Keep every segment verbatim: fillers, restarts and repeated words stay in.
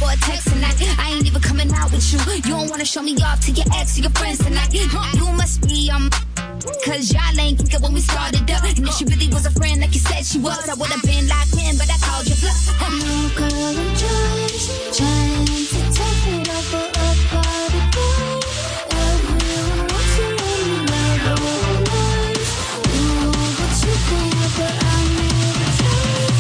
or a text tonight. I ain't even coming out with you. You don't wanna show me off to your ex or your friends tonight. You must be um, cause y'all ain't thinking when we started up. And if she really was a friend like you said she was, I would've been locked in, but I called you bluff. No girl, I'm just trying to take it up for a party boy. Everyone wants to let me know the whole life. You know what you think, but I'm here to tell you.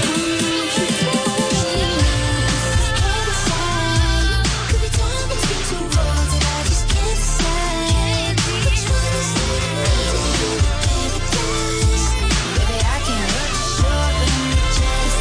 Could be torn between two roads that I just can't decide. Which one is the baby, I can't hurt you short, but I'm just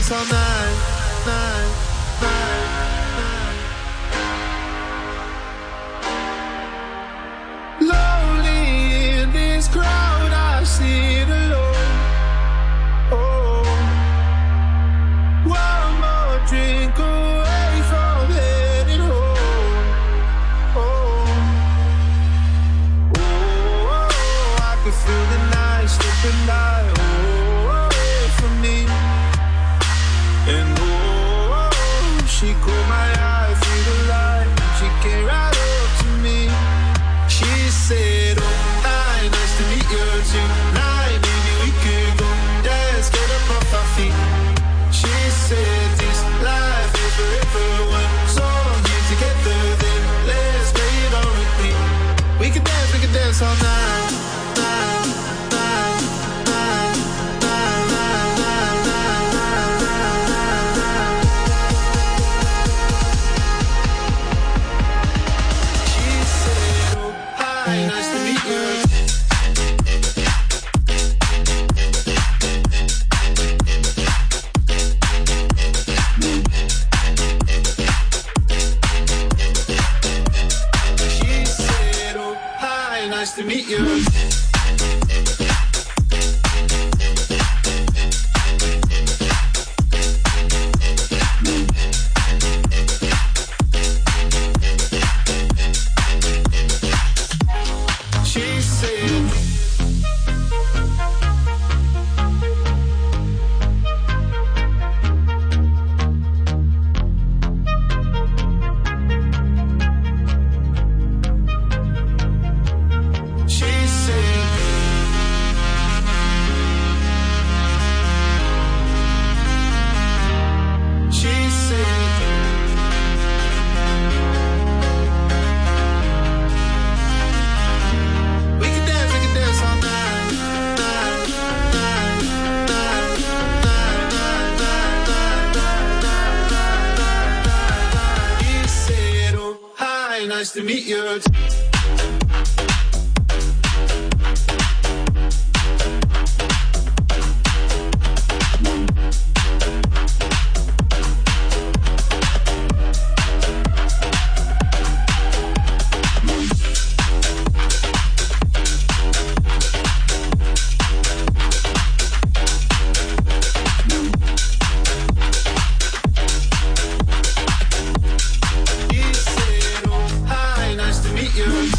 dance all night, night, night, night. Lonely in this crowd, I sit alone. Oh, one more drink away from heading home. Oh, oh, I can feel the night slipping by. Oh, away from me. And oh, she caught my eye through the light. She came right up to me. She said, oh, hi, nice to meet you tonight. Maybe we could go dance, get up off our feet. She said, this life is forever. One song here together, then let's play it on repeat. We could dance, we could dance all night, night, night, night, night, night, night, night, night, night. She said, oh, hi, nice to meet you. She said, oh, hi, nice to meet you. She said, she said, she said, we can dance, we can dance all night, night, night, night, night, night, night, night, night, night, night. He said, oh, hi, nice to meet you. He said, oh, hi, nice to meet you.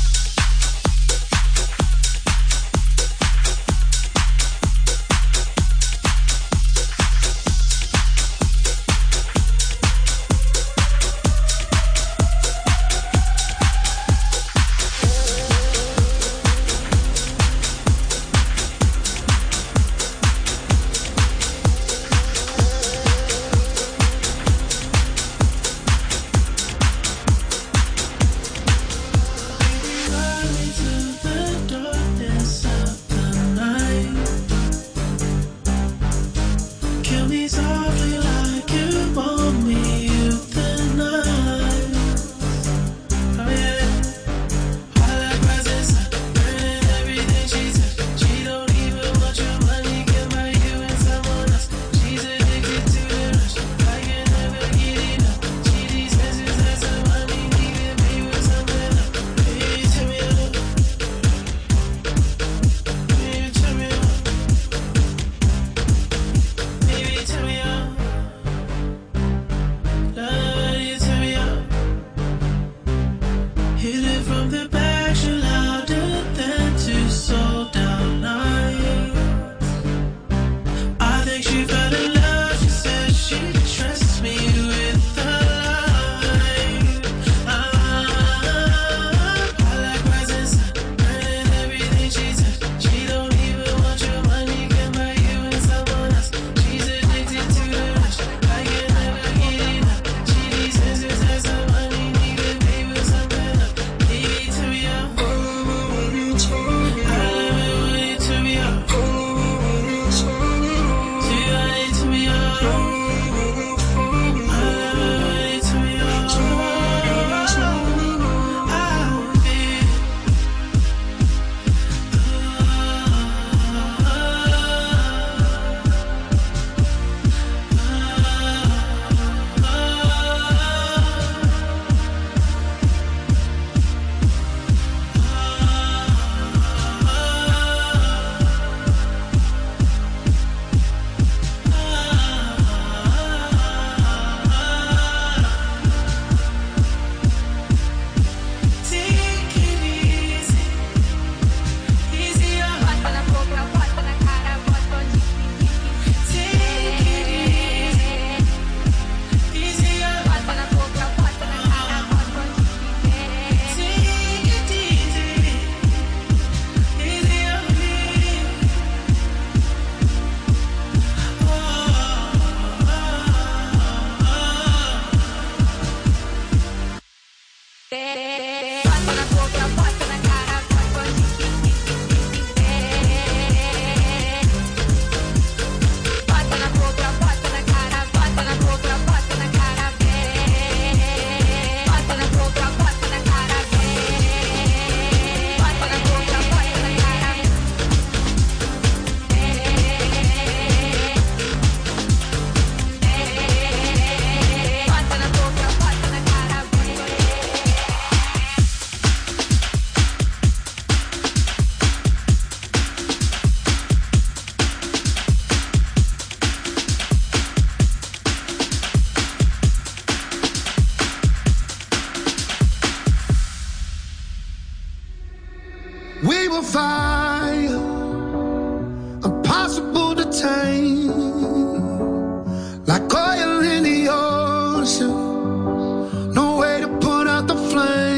tame, like oil in the ocean. No way to put out the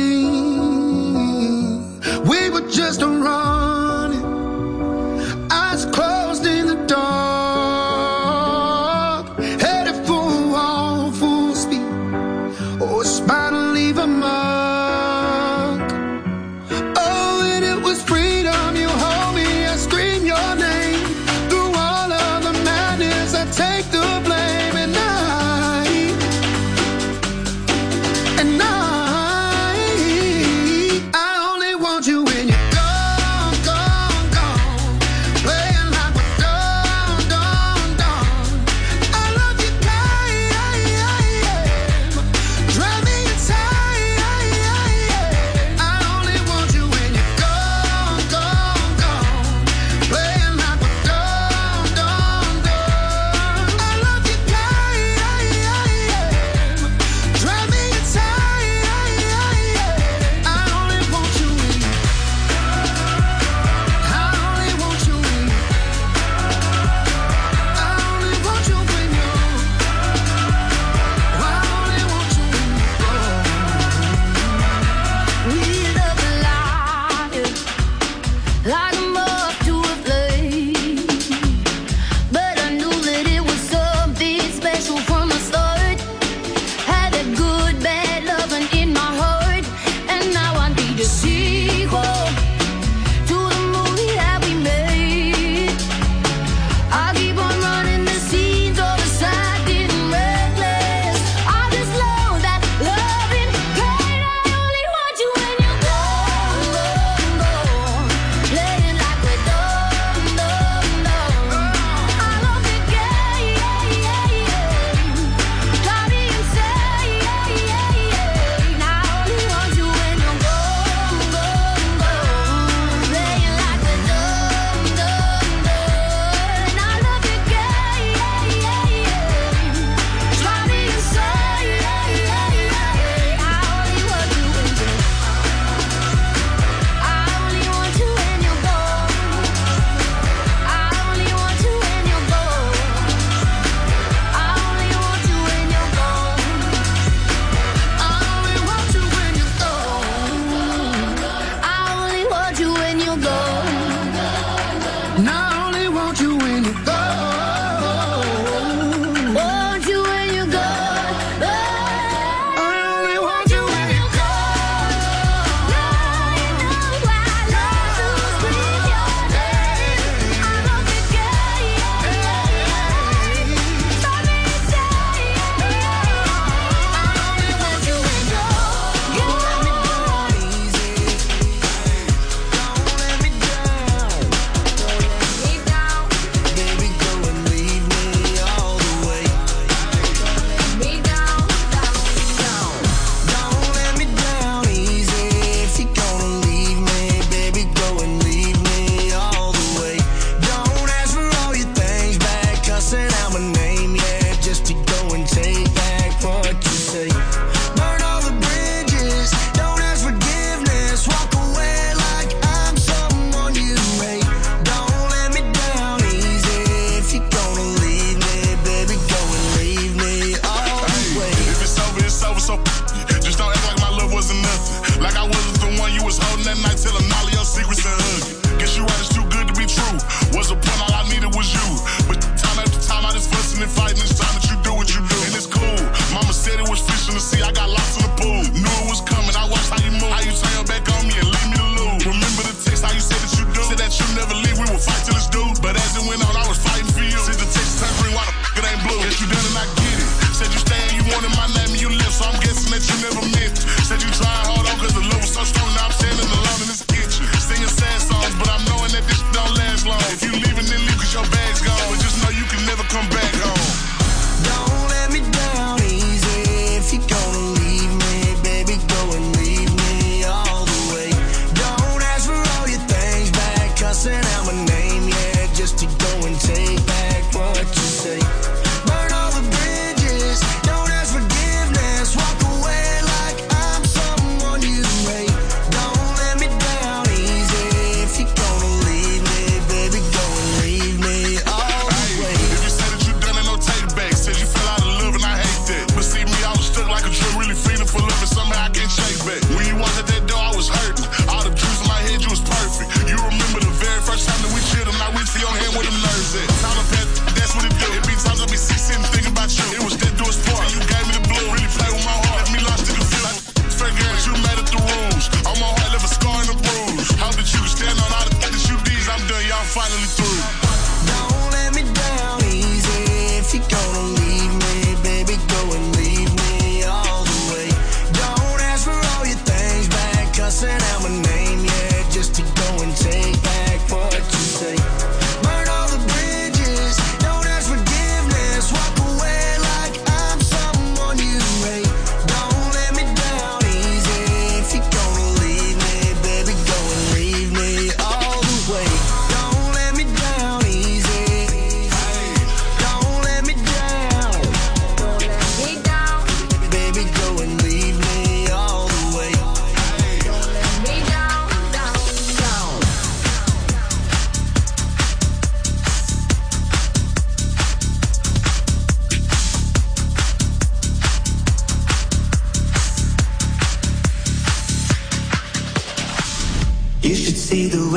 flame. We were just running, eyes closed in the dark, headed for a wall full speed. Oh, it's bound to leave a mark. Oh, and it was freedom. You hold me, I scream your name. Through all of the madness, I take the blame. And I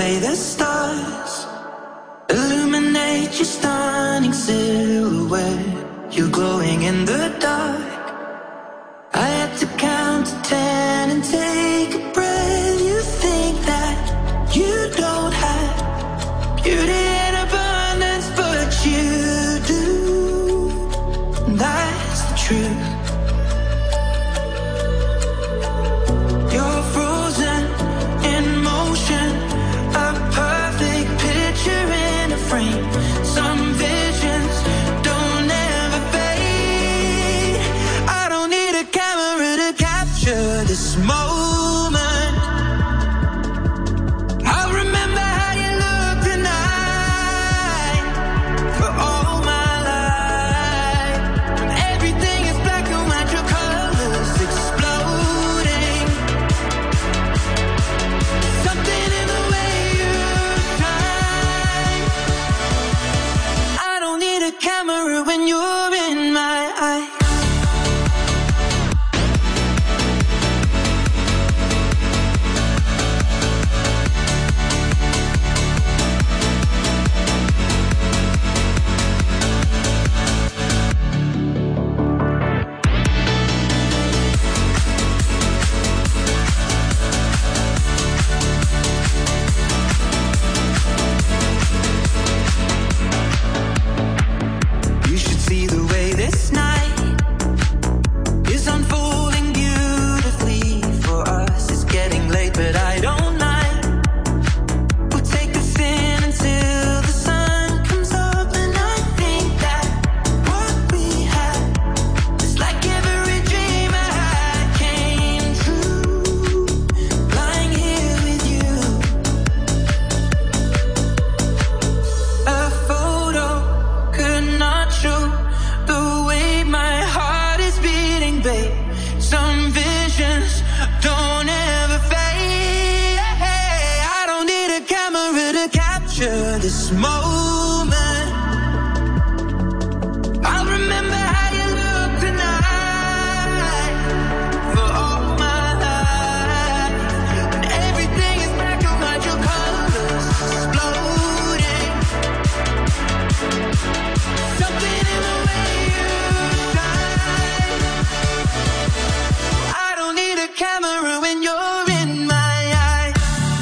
way the stars illuminate your stunning silhouette. You're glowing in the dark. I had to count to ten and take a breath. You think that you don't have beauty in abundance, but you do. That's the truth. You're frozen in motion, a perfect picture in a frame. Some visions don't ever fade. I don't need a camera to capture this moment. I'll remember how you look tonight for all my life. When everything is black and white, your colors exploding. Something in the way you shine. I don't need a camera when you're in my eyes. You should see the way this night is unfolding beautifully for us. It's getting late, but I don't mind. We'll take this in until the sun comes up, and I think that what we had is like every dream I had came true. Lying here with you, a photo could not show the way my heart is beating, babe. Some visions don't ever fade. I don't need a camera to capture this moment. I'll remember how you look tonight for all my life. When everything is black and white, your colors exploding. Something in the way you shine. I don't need a camera when you're in my eyes.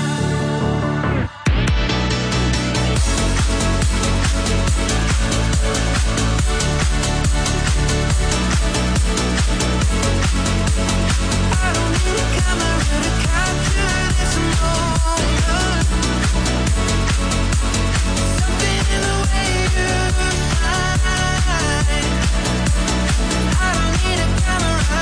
I don't need a camera to capture this moment. Something in the way you shine. I don't need a camera.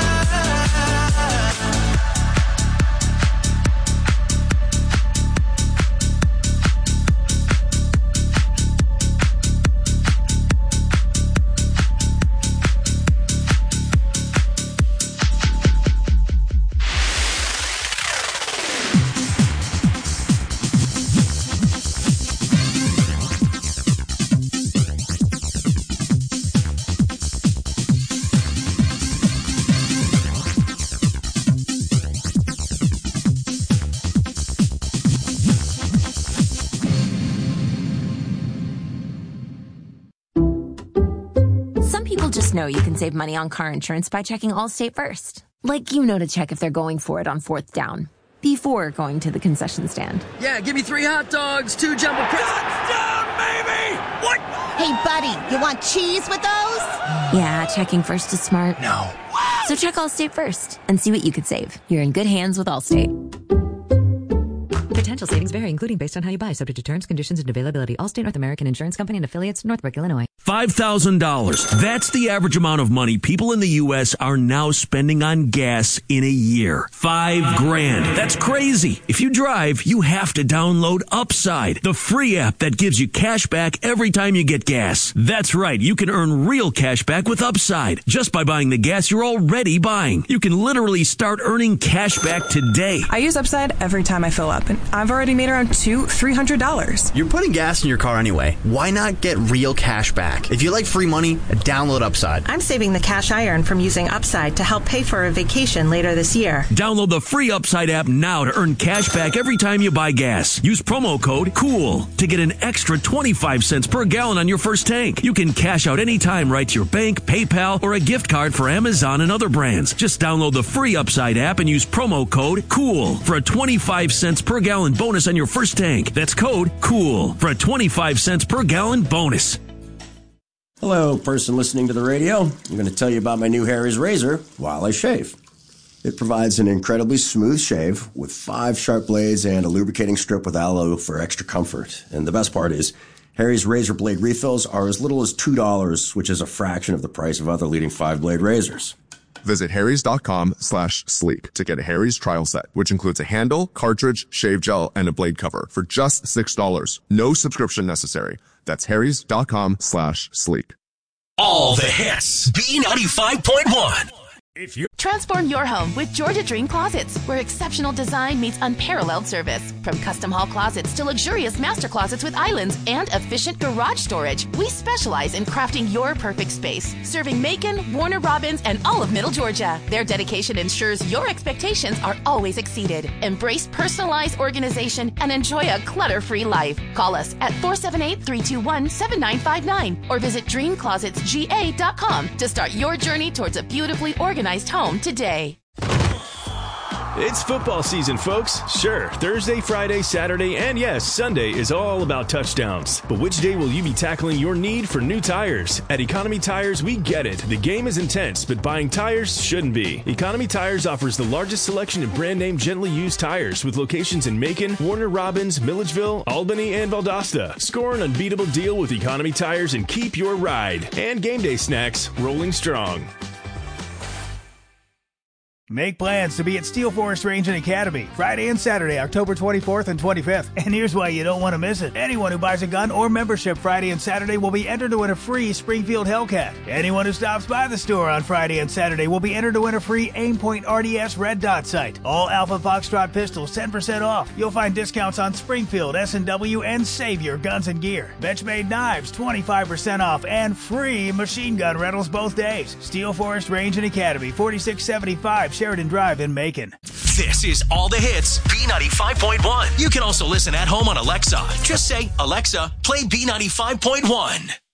Some people just know you can save money on car insurance by checking Allstate first. Like you know to check if they're going for it on fourth down before going to the concession stand. Yeah, give me three hot dogs, two jumbo crisps. Touchdown, baby! What? Hey, buddy, you want cheese with those? Yeah, checking first is smart. No. So check Allstate first and see what you could save. You're in good hands with Allstate. Potential savings vary, including based on how you buy, subject to terms, conditions, and availability. Allstate North American Insurance Company and affiliates, Northbrook, Illinois. five thousand dollars. That's the average amount of money people in the U S are now spending on gas in a year. Five grand. That's crazy. If you drive, you have to download Upside, the free app that gives you cash back every time you get gas. That's right. You can earn real cash back with Upside just by buying the gas you're already buying. You can literally start earning cash back today. I use Upside every time I fill up, and I've already made around two, three hundred dollars. You're putting gas in your car anyway. Why not get real cash back? If you like free money, download Upside. I'm saving the cash I earn from using Upside to help pay for a vacation later this year. Download the free Upside app now to earn cash back every time you buy gas. Use promo code COOL to get an extra twenty-five cents per gallon on your first tank. You can cash out anytime right to your bank, PayPal, or a gift card for Amazon and other brands. Just download the free Upside app and use promo code COOL for a twenty-five cents per gallon bonus on your first tank. That's code COOL for a twenty-five cents per gallon bonus. Hello, person listening to the radio. I'm going to tell you about my new Harry's razor while I shave. It provides an incredibly smooth shave with five sharp blades and a lubricating strip with aloe for extra comfort. And the best part is, Harry's razor blade refills are as little as two dollars, which is a fraction of the price of other leading five-blade razors. Visit harrys.com slash sleek to get a Harry's trial set, which includes a handle, cartridge, shave gel, and a blade cover for just six dollars. No subscription necessary. That's harrys.com slash sleek. All the hits. B ninety-five point one. If you transform your home with Georgia Dream Closets, where exceptional design meets unparalleled service. From custom hall closets to luxurious master closets with islands and efficient garage storage, we specialize in crafting your perfect space, serving Macon, Warner Robins, and all of Middle Georgia. Their dedication ensures your expectations are always exceeded. Embrace personalized organization and enjoy a clutter-free life. Call us at four seven eight, three two one, seven nine five nine or visit dream closets g a dot com to start your journey towards a beautifully organized home today. It's football season, folks. Sure, Thursday, Friday, Saturday, and yes, Sunday is all about touchdowns. But which day will you be tackling your need for new tires? At Economy Tires, we get it. The game is intense, but buying tires shouldn't be. Economy Tires offers the largest selection of brand name gently used tires with locations in Macon, Warner Robins, Milledgeville, Albany, and Valdosta. Score an unbeatable deal with Economy Tires and keep your ride and game day snacks rolling strong. Make plans to be at Steel Forest Range and Academy Friday and Saturday, October twenty-fourth and twenty-fifth. And here's why you don't want to miss it. Anyone who buys a gun or membership Friday and Saturday will be entered to win a free Springfield Hellcat. Anyone who stops by the store on Friday and Saturday will be entered to win a free Aimpoint R D S Red Dot sight. All Alpha Foxtrot pistols ten percent off. You'll find discounts on Springfield, S and W, and Savior Guns and Gear. Benchmade knives twenty-five percent off and free machine gun rentals both days. Steel Forest Range and Academy, forty-six seventy-five Sheridan Drive in Macon. This is All the Hits, B ninety-five point one. You can also listen at home on Alexa. Just say, Alexa, play B ninety-five point one.